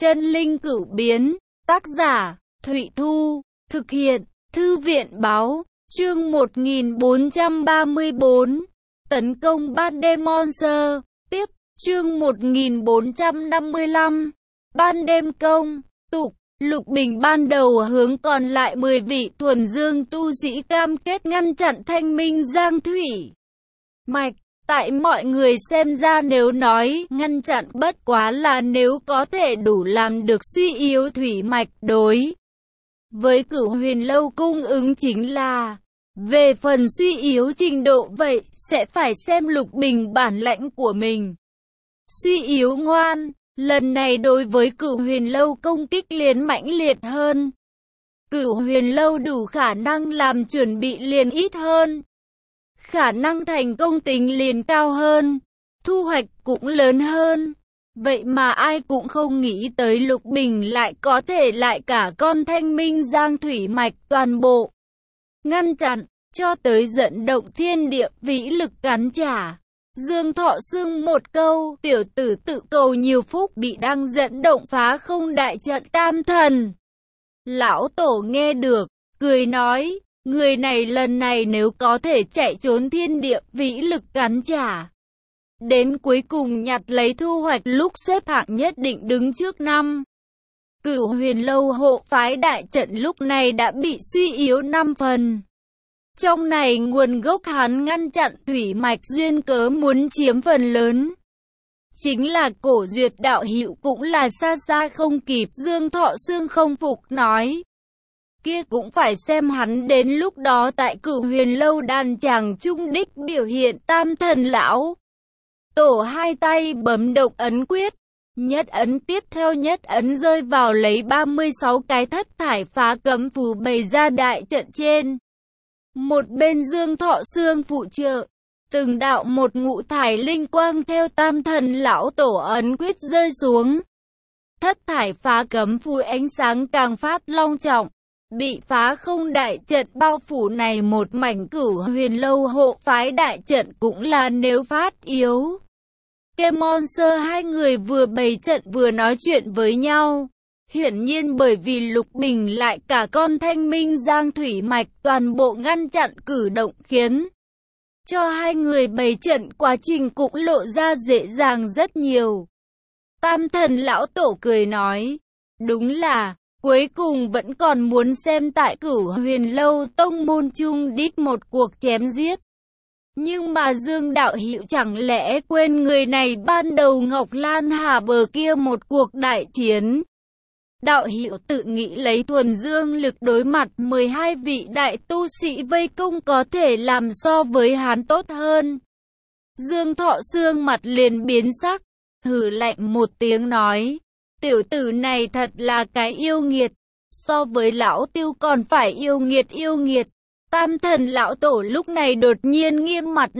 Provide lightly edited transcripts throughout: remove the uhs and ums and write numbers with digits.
Chân linh cửu biến, tác giả, Thụy Thu, thực hiện, Thư viện báo, chương 1434, tấn công ban đêm Monster, tiếp, chương 1455, ban đêm công, tục, Lục Bình ban đầu hướng còn lại 10 vị thuần dương tu sĩ cam kết ngăn chặn thanh minh giang thủy mạch. Tại mọi người xem ra nếu nói ngăn chặn bất quá là nếu có thể đủ làm được suy yếu thủy mạch đối với Cửu Huyền Lâu cung ứng chính là. Về phần suy yếu trình độ vậy sẽ phải xem Lục Bình bản lãnh của mình. Suy yếu ngoan, lần này đối với Cửu Huyền Lâu công kích liền mãnh liệt hơn. Cửu Huyền Lâu đủ khả năng làm chuẩn bị liền ít hơn. Khả năng thành công tính liền cao hơn, thu hoạch cũng lớn hơn. Vậy mà ai cũng không nghĩ tới Lục Bình lại có thể lại cả con thanh minh giang thủy mạch toàn bộ ngăn chặn, cho tới dẫn động thiên địa vĩ lực cắn trả. Dương Thọ Sương một câu, tiểu tử tự cầu nhiều phúc bị đang dẫn động phá không đại trận tam thần. Lão Tổ nghe được, cười nói, người này lần này nếu có thể chạy trốn thiên địa vĩ lực cắn trả, đến cuối cùng nhặt lấy thu hoạch lúc xếp hạng nhất định đứng trước năm. Cửu Huyền Lâu hộ phái đại trận lúc này đã bị suy yếu 5 phần. Trong này nguồn gốc hắn ngăn chặn thủy mạch duyên cớ muốn chiếm phần lớn. Chính là Cổ Duyệt đạo hữu cũng là xa xa không kịp. Dương Thọ Sương không phục nói. Kia cũng phải xem hắn đến lúc đó tại Cửu Huyền Lâu đàn chàng trung đích biểu hiện. Tam thần lão Tổ hai tay bấm động ấn quyết. Nhất ấn tiếp theo nhất ấn rơi vào lấy 36 cái thất thải phá cấm phù bày ra đại trận trên. Một bên Dương Thọ Sương phụ trợ, từng đạo một ngũ thải linh quang theo tam thần lão tổ ấn quyết rơi xuống. Thất thải phá cấm phù ánh sáng càng phát long trọng, bị phá không đại trận bao phủ này một mảnh Cửu Huyền Lâu hộ phái đại trận cũng là nếu phát yếu. Monster hai người vừa bày trận vừa nói chuyện với nhau. Hiển nhiên bởi vì Lục Bình lại cả con thanh minh giang thủy mạch toàn bộ ngăn chặn cử động khiến cho hai người bày trận quá trình cũng lộ ra dễ dàng rất nhiều. Tam thần lão tổ cười nói, đúng là, cuối cùng vẫn còn muốn xem tại Cửu Huyền Lâu tông môn chung đích một cuộc chém giết. Nhưng mà Dương đạo hữu chẳng lẽ quên người này ban đầu Ngọc Lan Hà bờ kia một cuộc đại chiến. Đạo hữu tự nghĩ lấy thuần dương lực đối mặt 12 vị đại tu sĩ vây công có thể làm so với hắn tốt hơn. Dương Thọ Sương mặt liền biến sắc, hừ lạnh một tiếng nói, tiểu tử này thật là cái yêu nghiệt, so với lão Tiêu còn phải yêu nghiệt. Tam thần lão tổ lúc này đột nhiên nghiêm mặt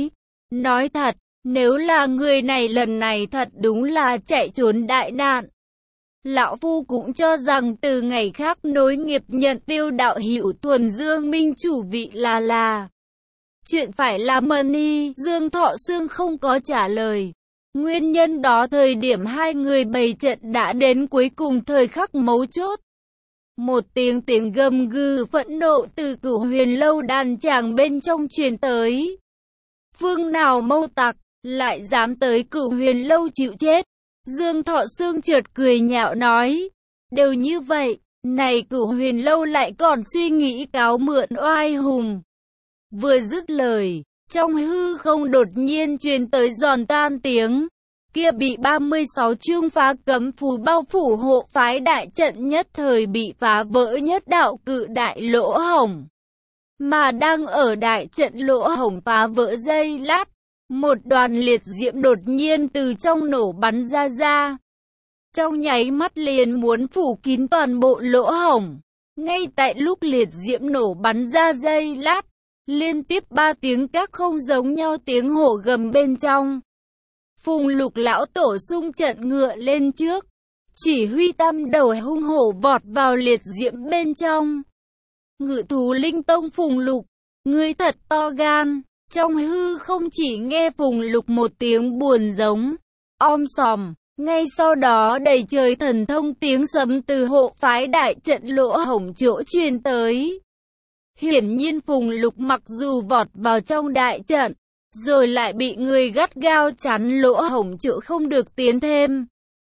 nói thật, nếu là người này lần này thật đúng là chạy trốn đại nạn. Lão Phu cũng cho rằng từ ngày khác nối nghiệp nhận Tiêu đạo hữu thuần dương minh chủ vị là chuyện phải làm money. Dương Thọ Sương không có trả lời. Nguyên nhân đó thời điểm hai người bày trận đã đến cuối cùng thời khắc mấu chốt. Một tiếng gầm gừ phẫn nộ từ Cửu Huyền Lâu đàn chàng bên trong truyền tới. Phương nào mâu tặc, lại dám tới Cửu Huyền Lâu chịu chết. Dương Thọ Sương chợt cười nhạo nói, đều như vậy, này Cửu Huyền Lâu lại còn suy nghĩ cáo mượn oai hùng. Vừa dứt lời, trong hư không đột nhiên truyền tới giòn tan tiếng, kia bị 36 chương phá cấm phù bao phủ hộ phái đại trận nhất thời bị phá vỡ nhất đạo cự đại lỗ hổng. Mà đang ở đại trận lỗ hổng phá vỡ dây lát, một đoàn liệt diễm đột nhiên từ trong nổ bắn ra. Trong nháy mắt liền muốn phủ kín toàn bộ lỗ hổng. Ngay tại lúc liệt diễm nổ bắn ra dây lát, liên tiếp 3 tiếng các không giống nhau tiếng hổ gầm bên trong. Phùng Lục lão tổ xung trận ngựa lên trước, chỉ huy tam đầu hung hổ vọt vào liệt diễm bên trong. Ngự thú linh tông Phùng Lục, ngươi thật to gan. Trong hư không chỉ nghe Phùng Lục một tiếng buồn giống, om sòm, Ngay sau đó đầy trời thần thông tiếng sấm từ hộ phái đại trận lỗ hổng chỗ truyền tới. Hiển nhiên Phùng Lục mặc dù vọt vào trong đại trận, rồi lại bị người gắt gao chắn lỗ hổng chỗ không được tiến thêm.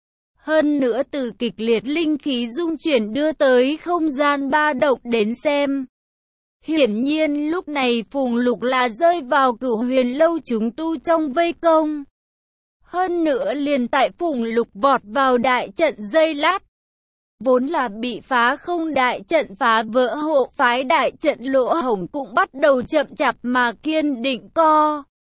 Hơn nữa từ kịch liệt linh khí dung chuyển đưa tới không gian ba động đến xem. Hiển nhiên lúc này Phùng Lục là rơi vào Cửu Huyền Lâu chúng tu trong vây công. Hơn nữa liền tại Phùng Lục vọt vào đại trận giây lát, vốn là bị phá không đại trận phá vỡ hộ phái đại trận lỗ hổng cũng bắt đầu chậm chạp mà kiên định co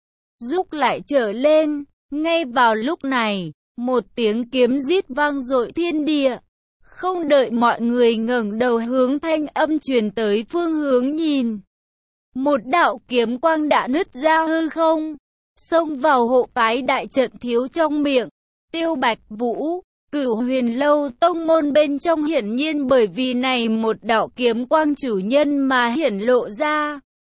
rút lại trở lên. Ngay vào lúc này, một tiếng kiếm rít vang dội thiên địa. Không đợi mọi người ngẩng đầu hướng thanh âm truyền tới phương hướng nhìn, một đạo kiếm quang đã nứt ra hư không, xông vào hộ phái đại trận thiếu trong miệng Tiêu Bạch Vũ. Cửu Huyền Lâu tông môn bên trong hiển nhiên bởi vì này một đạo kiếm quang chủ nhân mà hiển lộ ra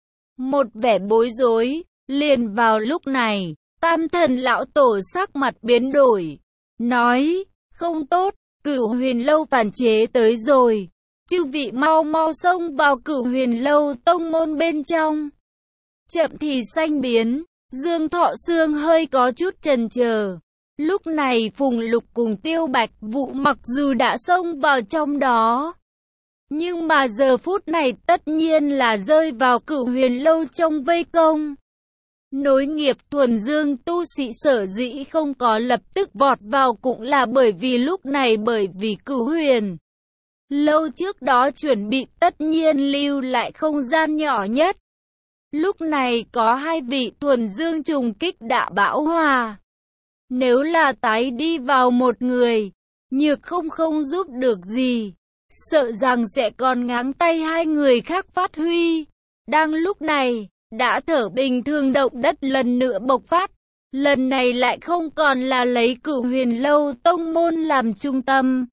một vẻ bối rối. Liền vào lúc này, Tam Thần lão tổ sắc mặt biến đổi, nói: không tốt, Cửu Huyền Lâu phản chế tới rồi. Chư vị mau mau xông vào Cửu Huyền Lâu tông môn bên trong. Chậm thì xanh biến. Dương Thọ Sương hơi có chút chần chờ. Lúc này Phùng Lục cùng Tiêu Bạch Vũ mặc dù đã xông vào trong đó, nhưng mà giờ phút này tất nhiên là rơi vào Cửu Huyền Lâu trong vây công. Nối nghiệp thuần dương tu sĩ sở dĩ không có lập tức vọt vào cũng là bởi vì lúc này bởi vì Cửu Huyền Lâu trước đó chuẩn bị tất nhiên lưu lại không gian nhỏ nhất. Lúc này có hai vị thuần dương trùng kích đã bão hòa. Nếu là tái đi vào một người, Nhược không giúp được gì, sợ rằng sẽ còn ngáng tay hai người khác phát huy. Đang lúc này, đã thở bình thường động đất lần nữa bộc phát. Lần này lại không còn là lấy Cửu Huyền Lâu tông môn làm trung tâm,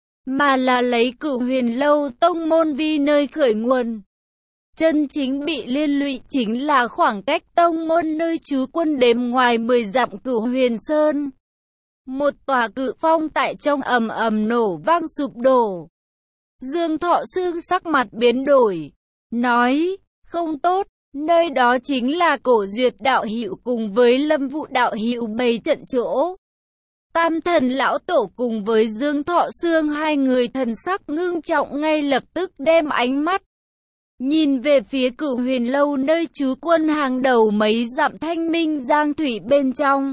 mà là lấy Cửu Huyền Lâu tông môn vì nơi khởi nguồn. Chân chính bị liên lụy chính là khoảng cách tông môn nơi trú quân đếm ngoài 10 dặm Cửu Huyền Sơn. Một tòa cự phong tại trong ầm ầm nổ vang sụp đổ. Dương Thọ Sương sắc mặt biến đổi, nói: không tốt, nơi đó chính là Cổ Duyệt đạo hữu cùng với Lâm Vụ đạo hữu bày trận chỗ. Tam Thần lão tổ cùng với Dương Thọ Sương hai người thần sắc ngưng trọng ngay lập tức đem ánh mắt nhìn về phía Cửu Huyền Lâu nơi trú quân hàng đầu mấy dặm Thanh Minh Giang Thủy bên trong.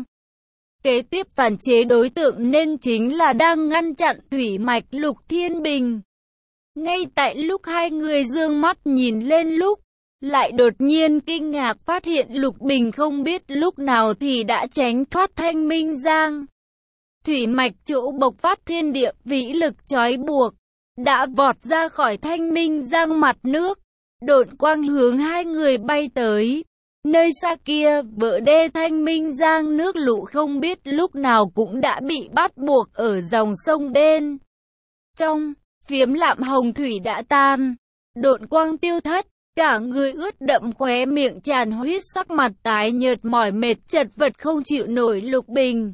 Kế tiếp phản chế đối tượng nên chính là đang ngăn chặn thủy mạch Lục Thiên Bình. Ngay tại lúc hai người dương mắt nhìn lên lúc, lại đột nhiên kinh ngạc phát hiện Lục Bình không biết lúc nào thì đã tránh thoát Thanh Minh Giang. Thủy mạch chỗ bộc phát thiên địa vĩ lực trói buộc, đã vọt ra khỏi Thanh Minh Giang mặt nước, độn quang hướng hai người bay tới. Nơi xa kia, vỡ đê Thanh Minh Giang nước lũ không biết lúc nào cũng đã bị bắt buộc ở dòng sông bên trong, phiếm lạm hồng thủy đã tan, độn quang tiêu thất, cả người ướt đẫm khóe miệng tràn huyết sắc mặt tái nhợt mỏi mệt chật vật không chịu nổi. Lục Bình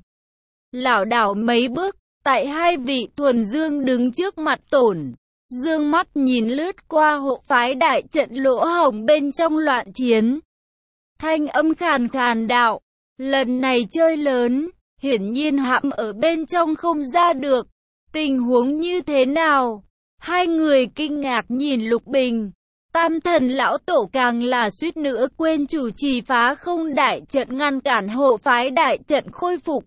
lảo đảo mấy bước, tại hai vị thuần dương đứng trước mặt tổn. Dương mắt nhìn lướt qua hộ phái đại trận lỗ hổng bên trong loạn chiến. Thanh âm khàn khàn đạo: lần này chơi lớn, hiển nhiên hãm ở bên trong không ra được. Tình huống như thế nào? Hai người kinh ngạc nhìn Lục Bình. Tam Thần lão tổ càng là suýt nữa quên chủ trì phá không đại trận ngăn cản hộ phái đại trận khôi phục.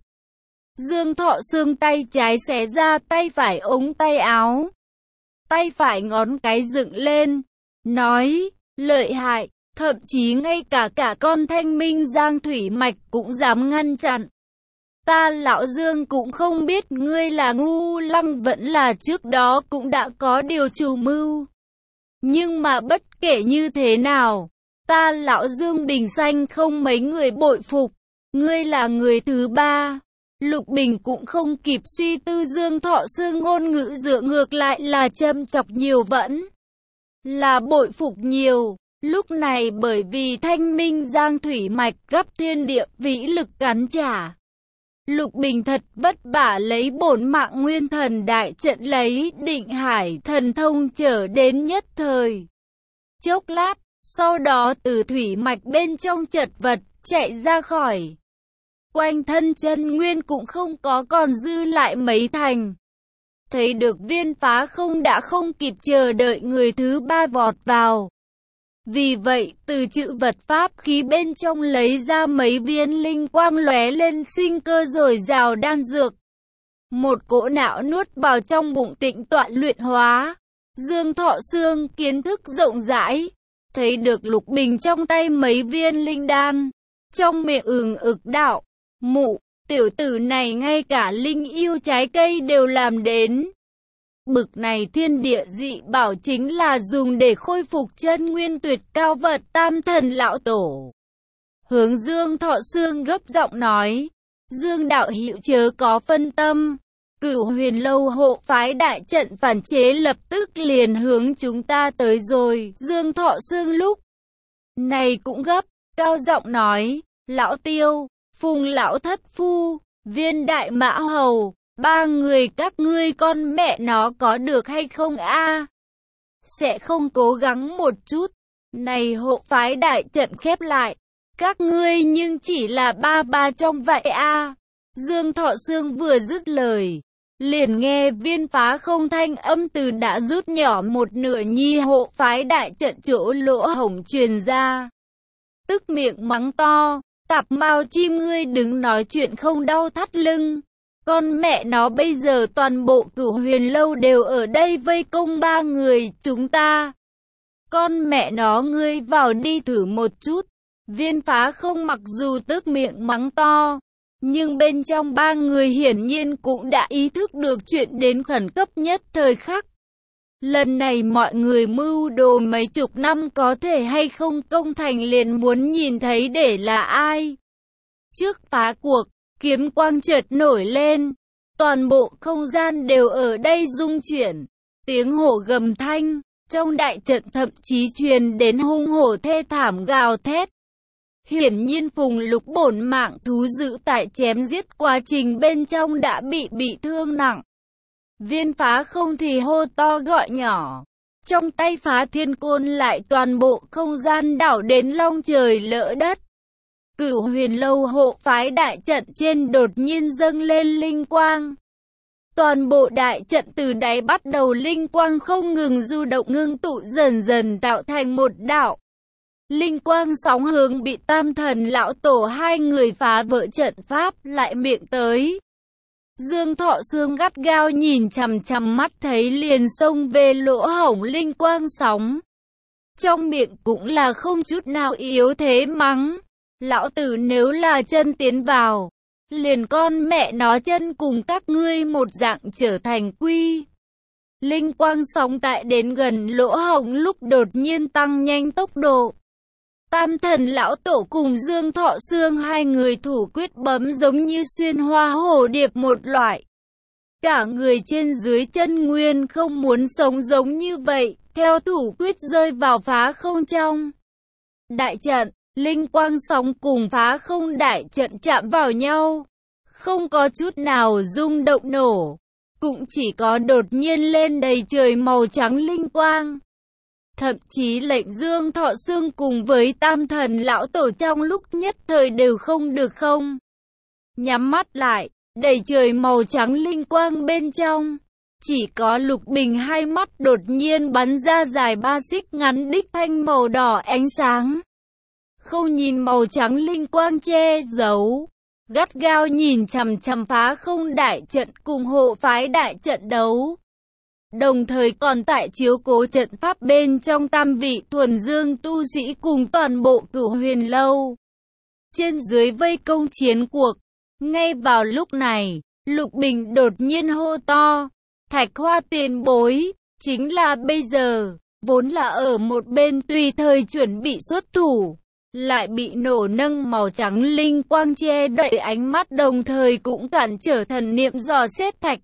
Dương Thọ Sương tay trái xé ra tay phải ống tay áo, tay phải ngón cái dựng lên, nói: lợi hại, thậm chí ngay cả con Thanh Minh Giang thủy mạch cũng dám ngăn chặn. Ta lão Dương cũng không biết ngươi là ngu lăng vẫn là trước đó cũng đã có điều chủ mưu. Nhưng mà bất kể như thế nào, ta lão Dương Bình Xanh không mấy người bội phục, ngươi là người thứ ba. Lục Bình cũng không kịp suy tư, Dương Thọ Sương ngôn ngữ dựa ngược lại là châm chọc nhiều vẫn là bội phục nhiều. Lúc này bởi vì Thanh Minh Giang thủy mạch gấp thiên địa vĩ lực cắn trả, Lục Bình thật vất vả lấy bổn mạng nguyên thần đại trận lấy định hải thần thông trở đến nhất thời. Chốc lát, sau đó từ thủy mạch bên trong chật vật, chạy ra khỏi. Quanh thân chân nguyên cũng không có còn dư lại mấy thành. Thấy được Viên Phá Không đã không kịp chờ đợi người thứ ba vọt vào. Vì vậy, từ chữ vật pháp khí bên trong lấy ra mấy viên linh quang lóe lên sinh cơ dồi dào đan dược. Một cỗ não nuốt vào trong bụng tịnh tọa luyện hóa. Dương Thọ Sương kiến thức rộng rãi, thấy được Lục Bình trong tay mấy viên linh đan. Trong miệng ực đạo, mụ, tiểu tử này ngay cả linh yêu trái cây đều làm đến. Bực này thiên địa dị bảo chính là dùng để khôi phục chân nguyên tuyệt cao vật Tam Thần lão tổ. Hướng Dương Thọ Sương gấp giọng nói, Dương đạo hữu chớ có phân tâm. Cửu Huyền Lâu hộ phái đại trận phản chế lập tức liền hướng chúng ta tới rồi. Dương Thọ Sương lúc này cũng gấp, cao giọng nói, lão Tiêu, Phùng lão thất phu, Viên đại mã hầu, ba người các ngươi con mẹ nó có được hay không a? Sẽ không cố gắng một chút. Này hộ phái đại trận khép lại, các ngươi nhưng chỉ là ba trong vậy a. Dương Thọ Sương vừa dứt lời, liền nghe Viên Phá Không thanh âm từ đã rút nhỏ một nửa nhi hộ phái đại trận chỗ lỗ hổng truyền ra. Tức miệng mắng to, tạp mao chim ngươi đứng nói chuyện không đau thắt lưng. Con mẹ nó bây giờ toàn bộ Cửu Huyền Lâu đều ở đây vây công ba người chúng ta. Con mẹ nó ngươi vào đi thử một chút. Viên Phá Không mặc dù tức miệng mắng to, nhưng bên trong ba người hiển nhiên cũng đã ý thức được chuyện đến khẩn cấp nhất thời khắc. Lần này mọi người mưu đồ mấy chục năm có thể hay không công thành liền muốn nhìn thấy để là ai. Trước phá cuộc, kiếm quang chợt nổi lên, toàn bộ không gian đều ở đây rung chuyển, tiếng hổ gầm thanh, trong đại trận thậm chí truyền đến hung hổ thê thảm gào thét. Hiển nhiên Phùng Lục bổn mạng thú dữ tại chém giết quá trình bên trong đã bị thương nặng. Viên Phá Không thì hô to gọi nhỏ, trong tay Phá Thiên Côn lại toàn bộ không gian đảo đến long trời lỡ đất. Cửu Huyền Lâu hộ phái đại trận trên đột nhiên dâng lên linh quang. Toàn bộ đại trận từ đáy bắt đầu linh quang không ngừng du động ngưng tụ dần dần tạo thành một đạo. Linh quang sóng hướng bị Tam Thần lão tổ hai người phá vỡ trận pháp lại miệng tới. Dương Thọ Sương gắt gao nhìn chằm chằm mắt thấy liền xông về lỗ hổng linh quang sóng. Trong miệng cũng là không chút nào yếu thế mắng. Lão tử nếu là chân tiến vào, liền con mẹ nó chân cùng các ngươi một dạng trở thành quy. Linh quang sóng tại đến gần lỗ hổng lúc đột nhiên tăng nhanh tốc độ. Tam Thần lão tổ cùng Dương Thọ Sương hai người thủ quyết bấm giống như xuyên hoa hổ điệp một loại. Cả người trên dưới chân nguyên không muốn sống giống như vậy, theo thủ quyết rơi vào phá không trong đại trận. Linh quang sóng cùng phá không đại trận chạm vào nhau, không có chút nào rung động nổ, cũng chỉ có đột nhiên lên đầy trời màu trắng linh quang. Thậm chí lệnh Dương Thọ Sương cùng với Tam Thần lão tổ trong lúc nhất thời đều không được không. Nhắm mắt lại, đầy trời màu trắng linh quang bên trong. Chỉ có Lục Bình hai mắt đột nhiên bắn ra dài ba xích ngắn đích thanh màu đỏ ánh sáng. Không nhìn màu trắng linh quang che giấu, gắt gao nhìn chằm chằm phá không đại trận cùng hộ phái đại trận đấu. Đồng thời còn tại chiếu cố trận pháp bên trong tam vị thuần dương tu sĩ cùng toàn bộ Cửu Huyền Lâu. Trên dưới vây công chiến cuộc. Ngay vào lúc này, Lục Bình đột nhiên hô to, Thạch Hoa tiền bối, chính là bây giờ, vốn là ở một bên tùy thời chuẩn bị xuất thủ. Lại bị nổ nâng màu trắng linh quang che đậy ánh mắt đồng thời cũng cản trở thần niệm dò xét Thạch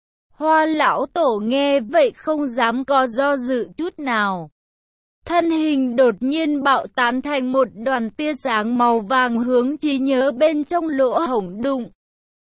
Hoa lão tổ nghe vậy không dám có do dự chút nào. Thân hình đột nhiên bạo tán thành một đoàn tia sáng màu vàng hướng trí nhớ bên trong lỗ hổng đụng.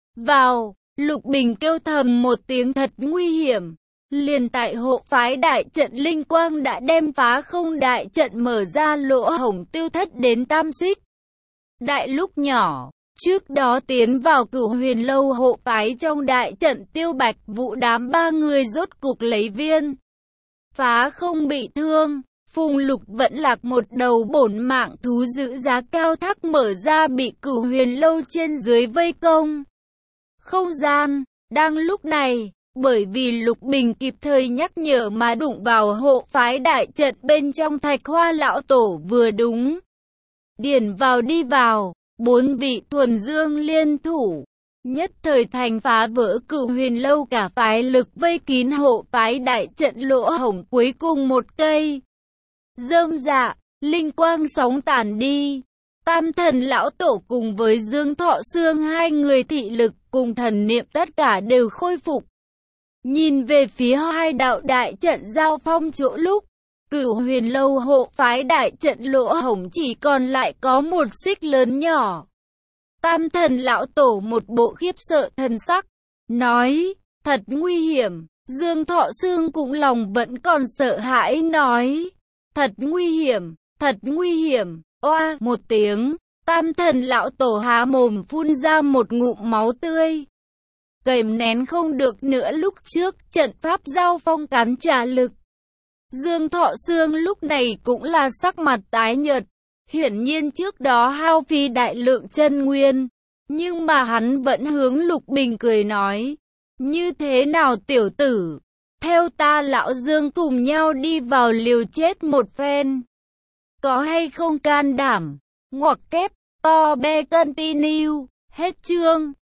vào, Lục Bình kêu thầm một tiếng thật nguy hiểm. Liền tại hộ phái đại trận linh quang đã đem phá không đại trận mở ra lỗ hổng tiêu thất đến tam xích. Đại lúc nhỏ, trước đó tiến vào Cửu Huyền Lâu hộ phái trong đại trận Tiêu Bạch Vũ đám ba người rốt cục lấy viên phá không bị thương. Phùng Lục vẫn lạc một đầu bổn mạng thú giữ giá cao thác mở ra bị Cửu Huyền Lâu trên dưới vây công. Không gian, đang lúc này, bởi vì Lục Bình kịp thời nhắc nhở mà đụng vào hộ phái đại trận bên trong Thạch Hoa lão tổ vừa đúng. Điền vào đi vào, 4 vị thuần dương liên thủ, nhất thời thành phá vỡ Cửu Huyền Lâu cả phái lực vây kín hộ phái đại trận lỗ hổng cuối cùng một cây. Rơm dạ, linh quang sóng tản đi. Tam thần lão tổ cùng với Dương Thọ Sương hai người thị lực cùng thần niệm tất cả đều khôi phục. Nhìn về phía hai đạo đại trận giao phong chỗ lúc, Cửu Huyền Lâu hộ phái đại trận lỗ hổng chỉ còn lại có một xích lớn nhỏ. Tam thần lão tổ một bộ khiếp sợ thần sắc, nói, thật nguy hiểm. Dương Thọ Sương cũng lòng vẫn còn sợ hãi nói, thật nguy hiểm, thật nguy hiểm. Oa một tiếng, tam thần lão tổ há mồm phun ra một ngụm máu tươi. Kềm nén không được nữa lúc trước trận pháp giao phong cắn trả lực. Dương Thọ Sương lúc này cũng là sắc mặt tái nhợt, hiển nhiên trước đó hao phí đại lượng chân nguyên, nhưng mà hắn vẫn hướng Lục Bình cười nói, như thế nào tiểu tử, theo ta lão Dương cùng nhau đi vào liều chết một phen. Có hay không can đảm? Ngoặc kép, to be continue, hết chương.